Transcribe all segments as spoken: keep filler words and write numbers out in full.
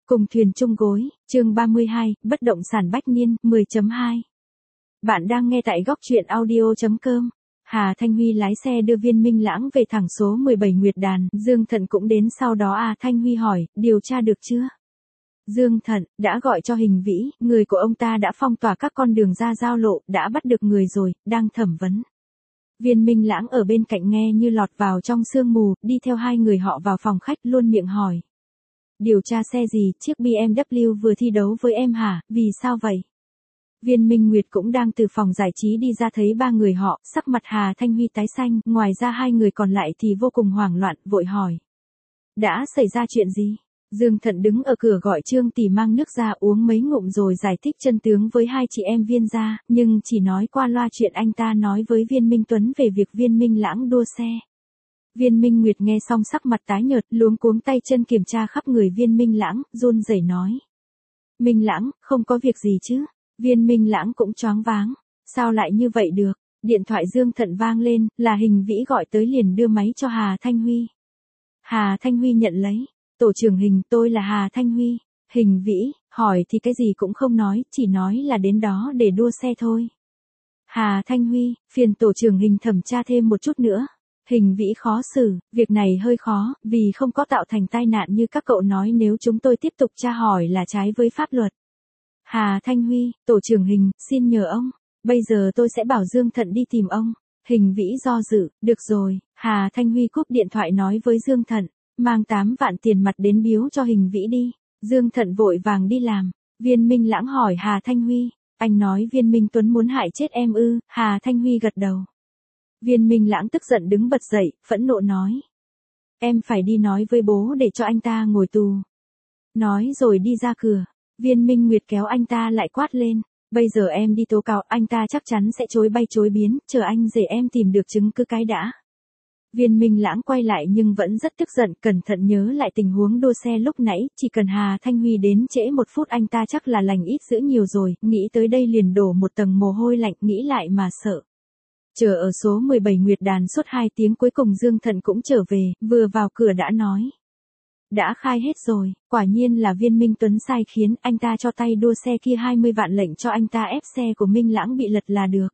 Cùng thuyền chung gối, chương ba mươi hai, bất động sản bách niên, mười chấm hai. Bạn đang nghe tại góc truyện audio chấm com. Hà Thanh Huy lái xe đưa Viên Minh Lãng về thẳng số mười bảy Nguyệt Đàn, Dương Thận cũng đến sau đó à Thanh Huy hỏi, điều tra được chưa? Dương Thận, đã gọi cho Hình Vĩ, người của ông ta đã phong tỏa các con đường ra giao lộ, đã bắt được người rồi, đang thẩm vấn. Viên Minh Lãng ở bên cạnh nghe như lọt vào trong sương mù, đi theo hai người họ vào phòng khách luôn miệng hỏi. Điều tra xe gì, chiếc bê em vê vừa thi đấu với em hả, vì sao vậy? Viên Minh Nguyệt cũng đang từ phòng giải trí đi ra thấy ba người họ, sắc mặt Hà Thanh Huy tái xanh, ngoài ra hai người còn lại thì vô cùng hoảng loạn, vội hỏi. Đã xảy ra chuyện gì? Dương Thận đứng ở cửa gọi Trương Tỷ mang nước ra uống mấy ngụm rồi giải thích chân tướng với hai chị em Viên gia, nhưng chỉ nói qua loa chuyện anh ta nói với Viên Minh Tuấn về việc Viên Minh Lãng đua xe. Viên Minh Nguyệt nghe xong sắc mặt tái nhợt, luống cuống tay chân kiểm tra khắp người Viên Minh Lãng, run rẩy nói. Minh Lãng, không có việc gì chứ? Viên Minh Lãng cũng choáng váng. Sao lại như vậy được? Điện thoại Dương Thận vang lên, là Hình Vĩ gọi tới liền đưa máy cho Hà Thanh Huy. Hà Thanh Huy nhận lấy. Tổ trưởng Hình, tôi là Hà Thanh Huy. Hình Vĩ, hỏi thì cái gì cũng không nói, chỉ nói là đến đó để đua xe thôi. Hà Thanh Huy, phiền tổ trưởng Hình thẩm tra thêm một chút nữa. Hình Vĩ khó xử, việc này hơi khó, vì không có tạo thành tai nạn như các cậu nói nếu chúng tôi tiếp tục tra hỏi là trái với pháp luật. Hà Thanh Huy, tổ trưởng Hình, xin nhờ ông, bây giờ tôi sẽ bảo Dương Thận đi tìm ông. Hình Vĩ do dự, được rồi, Hà Thanh Huy cúp điện thoại nói với Dương Thận, mang tám vạn tiền mặt đến biếu cho Hình Vĩ đi. Dương Thận vội vàng đi làm. Viên Minh Lãng hỏi Hà Thanh Huy, anh nói Viên Minh Tuấn muốn hại chết em ư? Hà Thanh Huy gật đầu. Viên Minh Lãng tức giận đứng bật dậy, phẫn nộ nói. Em phải đi nói với bố để cho anh ta ngồi tù. Nói rồi đi ra cửa. Viên Minh Nguyệt kéo anh ta lại quát lên. Bây giờ em đi tố cáo anh ta chắc chắn sẽ chối bay chối biến, chờ anh rể em tìm được chứng cứ cái đã. Viên Minh Lãng quay lại nhưng vẫn rất tức giận, cẩn thận nhớ lại tình huống đua xe lúc nãy, chỉ cần Hà Thanh Huy đến trễ một phút anh ta chắc là lành ít dữ nhiều rồi, nghĩ tới đây liền đổ một tầng mồ hôi lạnh, nghĩ lại mà sợ. Chờ ở số mười bảy Nguyệt Đàn suốt hai tiếng cuối cùng Dương Thận cũng trở về, vừa vào cửa đã nói. Đã khai hết rồi, quả nhiên là Viên Minh Tuấn sai khiến anh ta cho tay đua xe kia hai mươi vạn lệnh cho anh ta ép xe của Minh Lãng bị lật là được.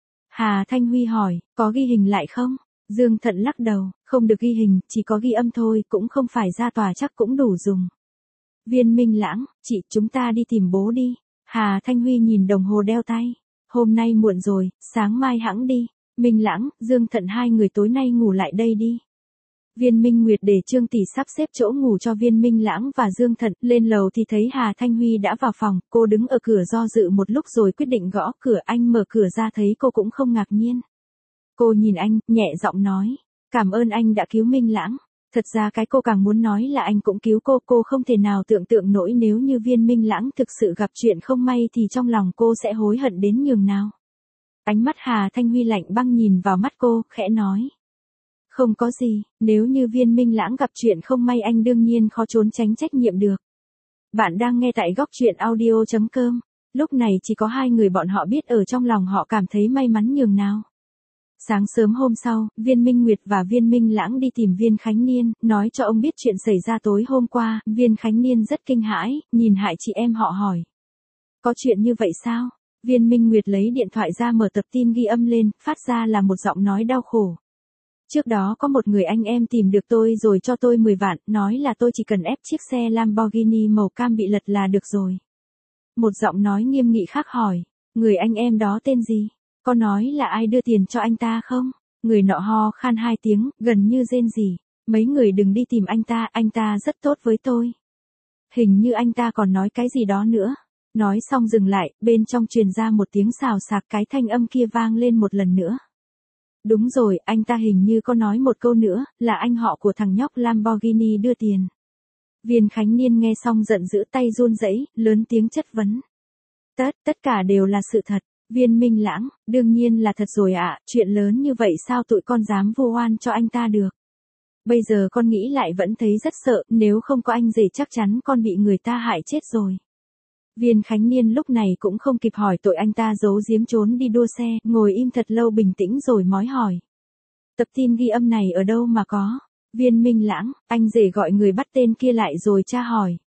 Hà Thanh Huy hỏi, có ghi hình lại không? Dương Thận lắc đầu, không được ghi hình, chỉ có ghi âm thôi, cũng không phải ra tòa chắc cũng đủ dùng. Viên Minh Lãng, chị, chúng ta đi tìm bố đi. Hà Thanh Huy nhìn đồng hồ đeo tay. Hôm nay muộn rồi, sáng mai hẵng đi. Minh Lãng, Dương Thận hai người tối nay ngủ lại đây đi. Viên Minh Nguyệt để Trương Tỷ sắp xếp chỗ ngủ cho Viên Minh Lãng và Dương Thận, lên lầu thì thấy Hà Thanh Huy đã vào phòng, cô đứng ở cửa do dự một lúc rồi quyết định gõ cửa, anh mở cửa ra thấy cô cũng không ngạc nhiên. Cô nhìn anh, nhẹ giọng nói, cảm ơn anh đã cứu Minh Lãng. Thật ra cái cô càng muốn nói là anh cũng cứu cô, cô không thể nào tưởng tượng nổi nếu như Viên Minh Lãng thực sự gặp chuyện không may thì trong lòng cô sẽ hối hận đến nhường nào. Ánh mắt Hà Thanh Huy lạnh băng nhìn vào mắt cô, khẽ nói. Không có gì, nếu như Viên Minh Lãng gặp chuyện không may anh đương nhiên khó trốn tránh trách nhiệm được. Bạn đang nghe tại góc truyện audio chấm com. Lúc này chỉ có hai người bọn họ biết ở trong lòng họ cảm thấy may mắn nhường nào. Sáng sớm hôm sau, Viên Minh Nguyệt và Viên Minh Lãng đi tìm Viên Khánh Niên, nói cho ông biết chuyện xảy ra tối hôm qua. Viên Khánh Niên rất kinh hãi, nhìn hai chị em họ hỏi. Có chuyện như vậy sao? Viên Minh Nguyệt lấy điện thoại ra mở tập tin ghi âm lên, phát ra là một giọng nói đau khổ. Trước đó có một người anh em tìm được tôi rồi cho tôi mười vạn, nói là tôi chỉ cần ép chiếc xe Lamborghini màu cam bị lật là được rồi. Một giọng nói nghiêm nghị khác hỏi, người anh em đó tên gì? Có nói là ai đưa tiền cho anh ta không? Người nọ ho khan hai tiếng, gần như rên rỉ. Mấy người đừng đi tìm anh ta, anh ta rất tốt với tôi. Hình như anh ta còn nói cái gì đó nữa. Nói xong dừng lại, bên trong truyền ra một tiếng xào xạc, cái thanh âm kia vang lên một lần nữa. Đúng rồi, anh ta hình như có nói một câu nữa, là anh họ của thằng nhóc Lamborghini đưa tiền. Viên Khánh Niên nghe xong giận dữ tay run rẩy, lớn tiếng chất vấn. Tất, tất cả đều là sự thật. Viên Minh Lãng, đương nhiên là thật rồi ạ, chuyện lớn như vậy sao tụi con dám vu oan cho anh ta được. Bây giờ con nghĩ lại vẫn thấy rất sợ, nếu không có anh rể chắc chắn con bị người ta hại chết rồi. Viên Khánh Niên lúc này cũng không kịp hỏi tội anh ta giấu giếm trốn đi đua xe, ngồi im thật lâu bình tĩnh rồi mói hỏi. Tập tin ghi âm này ở đâu mà có? Viên Minh Lãng, anh rể gọi người bắt tên kia lại rồi tra hỏi.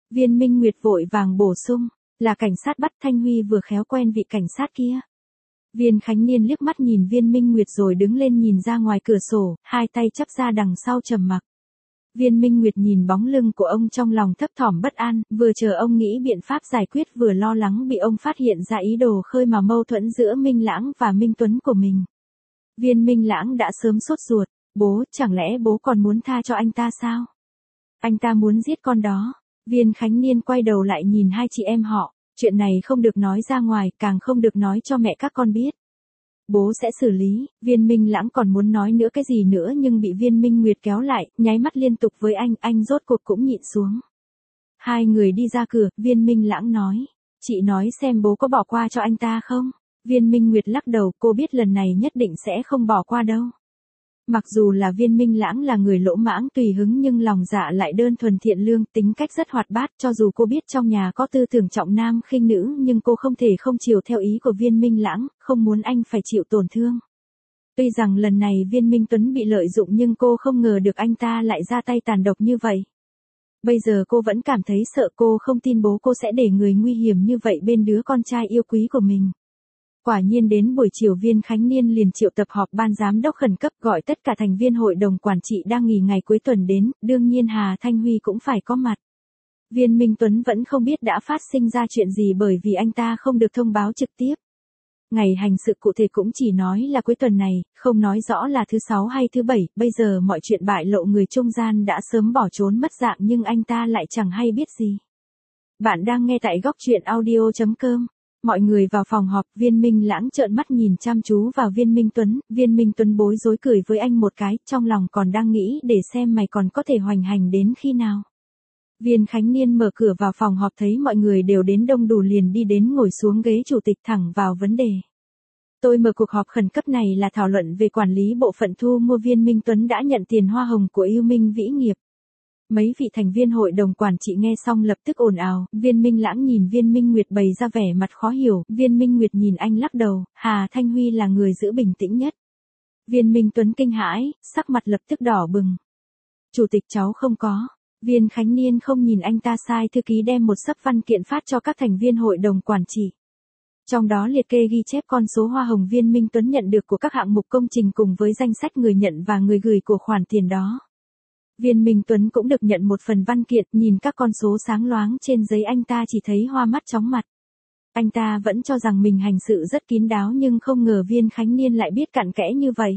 Viên Minh Nguyệt vội vàng bổ sung, là cảnh sát bắt Thanh Huy vừa khéo quen vị cảnh sát kia. Viên Khánh Niên liếc mắt nhìn Viên Minh Nguyệt rồi đứng lên nhìn ra ngoài cửa sổ, hai tay chắp ra đằng sau trầm mặc. Viên Minh Nguyệt nhìn bóng lưng của ông trong lòng thấp thỏm bất an, vừa chờ ông nghĩ biện pháp giải quyết vừa lo lắng bị ông phát hiện ra ý đồ khơi mào mâu thuẫn giữa Minh Lãng và Minh Tuấn của mình. Viên Minh Lãng đã sớm sốt ruột, bố, chẳng lẽ bố còn muốn tha cho anh ta sao? Anh ta muốn giết con đó. Viên Khánh Niên quay đầu lại nhìn hai chị em họ, chuyện này không được nói ra ngoài, càng không được nói cho mẹ các con biết. Bố sẽ xử lý. Viên Minh Lãng còn muốn nói nữa cái gì nữa nhưng bị Viên Minh Nguyệt kéo lại, nháy mắt liên tục với anh, anh rốt cuộc cũng nhịn xuống. Hai người đi ra cửa, Viên Minh Lãng nói, chị nói xem bố có bỏ qua cho anh ta không? Viên Minh Nguyệt lắc đầu, cô biết lần này nhất định sẽ không bỏ qua đâu. Mặc dù là Viên Minh Lãng là người lỗ mãng tùy hứng nhưng lòng dạ lại đơn thuần thiện lương, tính cách rất hoạt bát, cho dù cô biết trong nhà có tư tưởng trọng nam khinh nữ nhưng cô không thể không chiều theo ý của Viên Minh Lãng, không muốn anh phải chịu tổn thương. Tuy rằng lần này Viên Minh Tuấn bị lợi dụng nhưng cô không ngờ được anh ta lại ra tay tàn độc như vậy. Bây giờ cô vẫn cảm thấy sợ, cô không tin bố cô sẽ để người nguy hiểm như vậy bên đứa con trai yêu quý của mình. Quả nhiên đến buổi chiều Viên Khánh Niên liền triệu tập họp ban giám đốc khẩn cấp, gọi tất cả thành viên hội đồng quản trị đang nghỉ ngày cuối tuần đến, đương nhiên Hà Thanh Huy cũng phải có mặt. Viên Minh Tuấn vẫn không biết đã phát sinh ra chuyện gì bởi vì anh ta không được thông báo trực tiếp. Ngày hành sự cụ thể cũng chỉ nói là cuối tuần này, không nói rõ là thứ sáu hay thứ bảy, bây giờ mọi chuyện bại lộ, người trung gian đã sớm bỏ trốn mất dạng nhưng anh ta lại chẳng hay biết gì. Bạn đang nghe tại góc truyện audio chấm com. Mọi người vào phòng họp, Viên Minh Lãng trợn mắt nhìn chăm chú vào Viên Minh Tuấn, Viên Minh Tuấn bối rối cười với anh một cái, trong lòng còn đang nghĩ để xem mày còn có thể hoành hành đến khi nào. Viên Khánh Niên mở cửa vào phòng họp thấy mọi người đều đến đông đủ liền đi đến ngồi xuống ghế chủ tịch thẳng vào vấn đề. Tôi mở cuộc họp khẩn cấp này là thảo luận về quản lý bộ phận thu mua. Viên Minh Tuấn đã nhận tiền hoa hồng của Yêu Minh Vĩ Nghiệp. Mấy vị thành viên hội đồng quản trị nghe xong lập tức ồn ào, Viên Minh Lãng nhìn Viên Minh Nguyệt bày ra vẻ mặt khó hiểu, Viên Minh Nguyệt nhìn anh lắc đầu, Hà Thanh Huy là người giữ bình tĩnh nhất. Viên Minh Tuấn kinh hãi, sắc mặt lập tức đỏ bừng. Chủ tịch cháu không có. Viên Khánh Niên không nhìn anh ta sai thư ký đem một xấp văn kiện phát cho các thành viên hội đồng quản trị. Trong đó liệt kê ghi chép con số hoa hồng Viên Minh Tuấn nhận được của các hạng mục công trình cùng với danh sách người nhận và người gửi của khoản tiền đó. Viên Minh Tuấn cũng được nhận một phần văn kiện, nhìn các con số sáng loáng trên giấy anh ta chỉ thấy hoa mắt chóng mặt. Anh ta vẫn cho rằng mình hành sự rất kín đáo nhưng không ngờ Viên Khánh Niên lại biết cặn kẽ như vậy.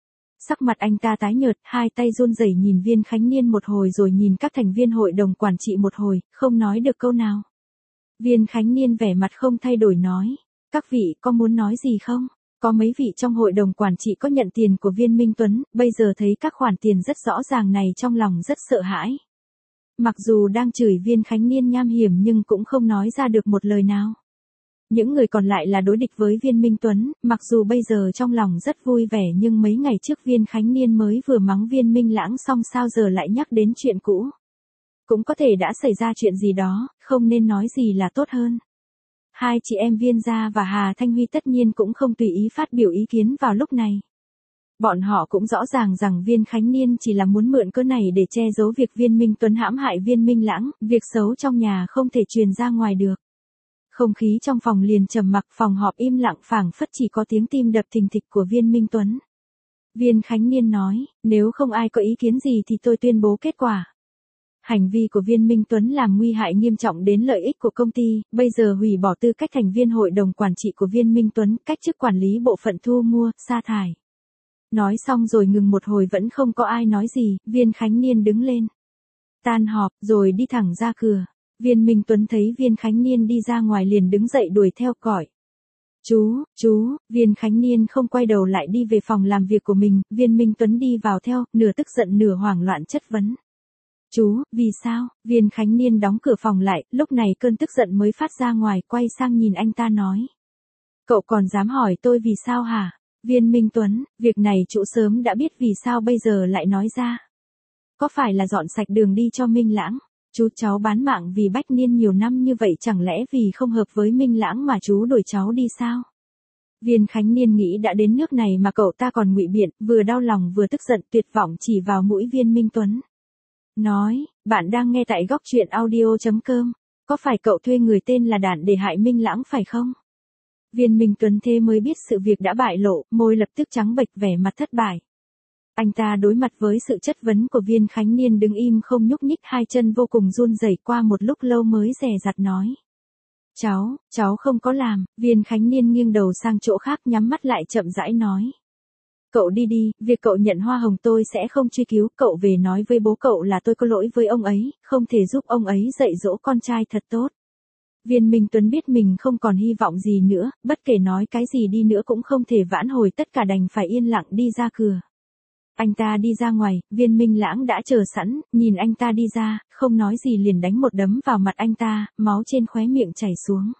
Sắc mặt anh ta tái nhợt, hai tay run rẩy nhìn Viên Khánh Niên một hồi rồi nhìn các thành viên hội đồng quản trị một hồi, không nói được câu nào. Viên Khánh Niên vẻ mặt không thay đổi nói, các vị có muốn nói gì không? Có mấy vị trong hội đồng quản trị có nhận tiền của Viên Minh Tuấn, bây giờ thấy các khoản tiền rất rõ ràng này trong lòng rất sợ hãi. Mặc dù đang chửi Viên Khánh Niên nham hiểm nhưng cũng không nói ra được một lời nào. Những người còn lại là đối địch với Viên Minh Tuấn, mặc dù bây giờ trong lòng rất vui vẻ nhưng mấy ngày trước Viên Khánh Niên mới vừa mắng Viên Minh Lãng xong sao giờ lại nhắc đến chuyện cũ. Cũng có thể đã xảy ra chuyện gì đó, không nên nói gì là tốt hơn. Hai chị em Viên Gia và Hà Thanh Huy tất nhiên cũng không tùy ý phát biểu ý kiến vào lúc này. Bọn họ cũng rõ ràng rằng Viên Khánh Niên chỉ là muốn mượn cớ này để che giấu việc Viên Minh Tuấn hãm hại Viên Minh Lãng, việc xấu trong nhà không thể truyền ra ngoài được. Không khí trong phòng liền trầm mặc, phòng họp im lặng phảng phất chỉ có tiếng tim đập thình thịch của Viên Minh Tuấn. Viên Khánh Niên nói, nếu không ai có ý kiến gì thì tôi tuyên bố kết quả. Hành vi của Viên Minh Tuấn làm nguy hại nghiêm trọng đến lợi ích của công ty, bây giờ hủy bỏ tư cách thành viên hội đồng quản trị của Viên Minh Tuấn, cách chức quản lý bộ phận thu mua, sa thải. Nói xong rồi ngừng một hồi vẫn không có ai nói gì, Viên Khánh Niên đứng lên. Tan họp, rồi đi thẳng ra cửa. Viên Minh Tuấn thấy Viên Khánh Niên đi ra ngoài liền đứng dậy đuổi theo gọi. Chú, chú, Viên Khánh Niên không quay đầu lại đi về phòng làm việc của mình, Viên Minh Tuấn đi vào theo, nửa tức giận nửa hoảng loạn chất vấn. Chú, vì sao? Viên Khánh Niên đóng cửa phòng lại, lúc này cơn tức giận mới phát ra ngoài, quay sang nhìn anh ta nói. Cậu còn dám hỏi tôi vì sao hả? Viên Minh Tuấn, việc này chú sớm đã biết vì sao bây giờ lại nói ra. Có phải là dọn sạch đường đi cho Minh Lãng? Chú cháu bán mạng vì Bách Niên nhiều năm như vậy chẳng lẽ vì không hợp với Minh Lãng mà chú đuổi cháu đi sao? Viên Khánh Niên nghĩ đã đến nước này mà cậu ta còn ngụy biện, vừa đau lòng vừa tức giận tuyệt vọng chỉ vào mũi Viên Minh Tuấn. nói, bạn đang nghe tại góc truyện audio.com, có phải cậu thuê người tên là Đản để hại Minh Lãng phải không? Viên Minh Tuấn thế mới biết sự việc đã bại lộ, môi lập tức trắng bệch vẻ mặt thất bại. Anh ta đối mặt với sự chất vấn của Viên Khánh Niên đứng im không nhúc nhích, hai chân vô cùng run rẩy, qua một lúc lâu mới dè dặt nói. Cháu, cháu không có làm. Viên Khánh Niên nghiêng đầu sang chỗ khác, nhắm mắt lại chậm rãi nói. Cậu đi đi, việc cậu nhận hoa hồng tôi sẽ không truy cứu, cậu về nói với bố cậu là tôi có lỗi với ông ấy, không thể giúp ông ấy dạy dỗ con trai thật tốt. Viên Minh Tuấn biết mình không còn hy vọng gì nữa, bất kể nói cái gì đi nữa cũng không thể vãn hồi, tất cả đành phải yên lặng đi ra cửa. Anh ta đi ra ngoài, Viên Minh Lãng đã chờ sẵn, nhìn anh ta đi ra, không nói gì liền đánh một đấm vào mặt anh ta, máu trên khóe miệng chảy xuống.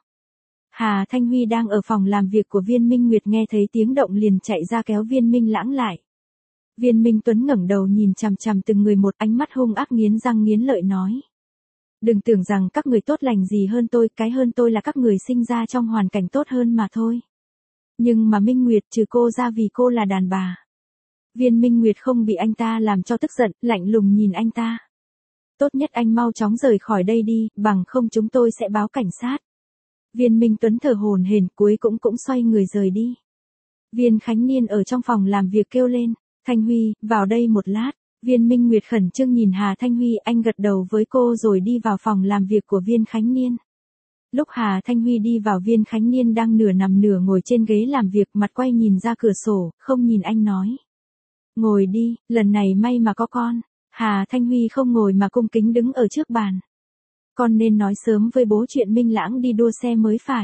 Hà Thanh Huy đang ở phòng làm việc của Viên Minh Nguyệt nghe thấy tiếng động liền chạy ra kéo Viên Minh Lãng lại. Viên Minh Tuấn ngẩng đầu nhìn chằm chằm từng người một, ánh mắt hung ác nghiến răng nghiến lợi nói. Đừng tưởng rằng các người tốt lành gì hơn tôi, cái hơn tôi là các người sinh ra trong hoàn cảnh tốt hơn mà thôi. Nhưng mà Minh Nguyệt trừ cô ra vì cô là đàn bà. Viên Minh Nguyệt không bị anh ta làm cho tức giận, lạnh lùng nhìn anh ta. Tốt nhất anh mau chóng rời khỏi đây đi, bằng không chúng tôi sẽ báo cảnh sát. Viên Minh Tuấn thở hổn hển, cuối cũng cũng xoay người rời đi. Viên Khánh Niên ở trong phòng làm việc kêu lên, Thanh Huy, vào đây một lát. Viên Minh Nguyệt khẩn trương nhìn Hà Thanh Huy, anh gật đầu với cô rồi đi vào phòng làm việc của Viên Khánh Niên. Lúc Hà Thanh Huy đi vào, Viên Khánh Niên đang nửa nằm nửa ngồi trên ghế làm việc, mặt quay nhìn ra cửa sổ, không nhìn anh nói. Ngồi đi, lần này may mà có con. Hà Thanh Huy không ngồi mà cung kính đứng ở trước bàn. Con nên nói sớm với bố chuyện Minh Lãng đi đua xe mới phải.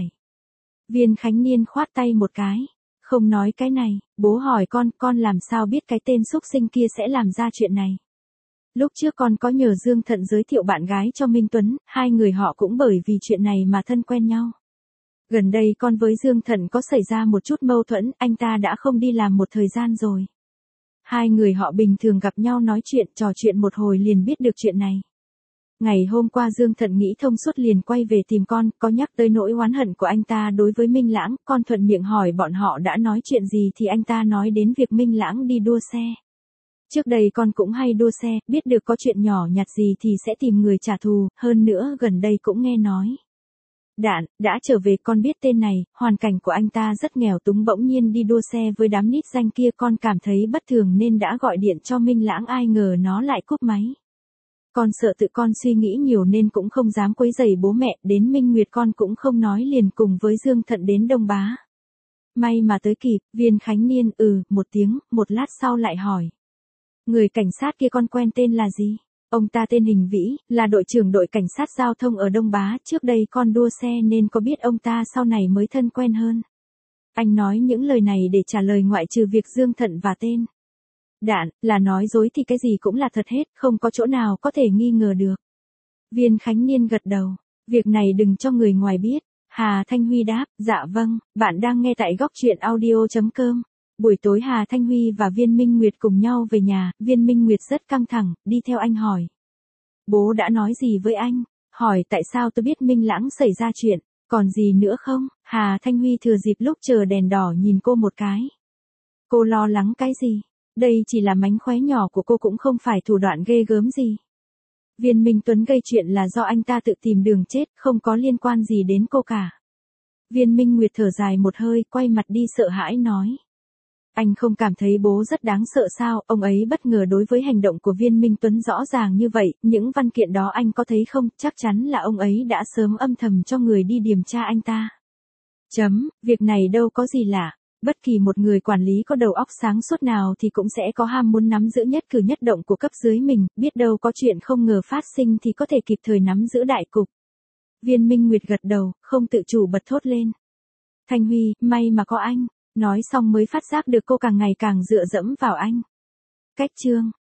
Viên Khánh Niên khoát tay một cái. Không nói cái này, bố hỏi con, con làm sao biết cái tên xúc sinh kia sẽ làm ra chuyện này. Lúc trước con có nhờ Dương Thận giới thiệu bạn gái cho Minh Tuấn, hai người họ cũng bởi vì chuyện này mà thân quen nhau. Gần đây con với Dương Thận có xảy ra một chút mâu thuẫn, anh ta đã không đi làm một thời gian rồi. Hai người họ bình thường gặp nhau nói chuyện, trò chuyện một hồi liền biết được chuyện này. Ngày hôm qua Dương Thận nghĩ thông suốt liền quay về tìm con, có nhắc tới nỗi oán hận của anh ta đối với Minh Lãng, con thuận miệng hỏi bọn họ đã nói chuyện gì thì anh ta nói đến việc Minh Lãng đi đua xe. Trước đây con cũng hay đua xe, biết được có chuyện nhỏ nhặt gì thì sẽ tìm người trả thù, hơn nữa gần đây cũng nghe nói. Đạn, đã trở về, con biết tên này, hoàn cảnh của anh ta rất nghèo túng, bỗng nhiên đi đua xe với đám nít danh kia, con cảm thấy bất thường nên đã gọi điện cho Minh Lãng, ai ngờ nó lại cúp máy. Con sợ tự con suy nghĩ nhiều nên cũng không dám quấy rầy bố mẹ, đến Minh Nguyệt con cũng không nói liền cùng với Dương Thận đến Đông Bá. May mà tới kịp. Viên Khánh Niên ừ, một tiếng, một lát sau lại hỏi. Người cảnh sát kia con quen tên là gì? Ông ta tên Hình Vĩ, là đội trưởng đội cảnh sát giao thông ở Đông Bá, trước đây con đua xe nên có biết ông ta, sau này mới thân quen hơn. Anh nói những lời này để trả lời ngoại trừ việc Dương Thận và tên. Đạn, là nói dối thì cái gì cũng là thật hết, không có chỗ nào có thể nghi ngờ được. Viên Khánh Niên gật đầu, việc này đừng cho người ngoài biết. Hà Thanh Huy đáp, dạ vâng, bạn đang nghe tại góc truyện audio.com. Buổi tối Hà Thanh Huy và Viên Minh Nguyệt cùng nhau về nhà, Viên Minh Nguyệt rất căng thẳng, đi theo anh hỏi. Bố đã nói gì với anh? Hỏi tại sao tôi biết Minh Lãng xảy ra chuyện, còn gì nữa không? Hà Thanh Huy thừa dịp lúc chờ đèn đỏ nhìn cô một cái. Cô lo lắng cái gì? Đây chỉ là mánh khóe nhỏ của cô, cũng không phải thủ đoạn ghê gớm gì. Viên Minh Tuấn gây chuyện là do anh ta tự tìm đường chết, không có liên quan gì đến cô cả. Viên Minh Nguyệt thở dài một hơi, quay mặt đi sợ hãi nói. Anh không cảm thấy bố rất đáng sợ sao? Ông ấy bất ngờ đối với hành động của Viên Minh Tuấn rõ ràng như vậy, những văn kiện đó anh có thấy không? Chắc chắn là ông ấy đã sớm âm thầm cho người đi điều tra anh ta. Chấm, việc này đâu có gì lạ. Bất kỳ một người quản lý có đầu óc sáng suốt nào thì cũng sẽ có ham muốn nắm giữ nhất cử nhất động của cấp dưới mình, biết đâu có chuyện không ngờ phát sinh thì có thể kịp thời nắm giữ đại cục. Viên Minh Nguyệt gật đầu, không tự chủ bật thốt lên. Thanh Huy, may mà có anh. Nói xong mới phát giác được cô càng ngày càng dựa dẫm vào anh. Cách chương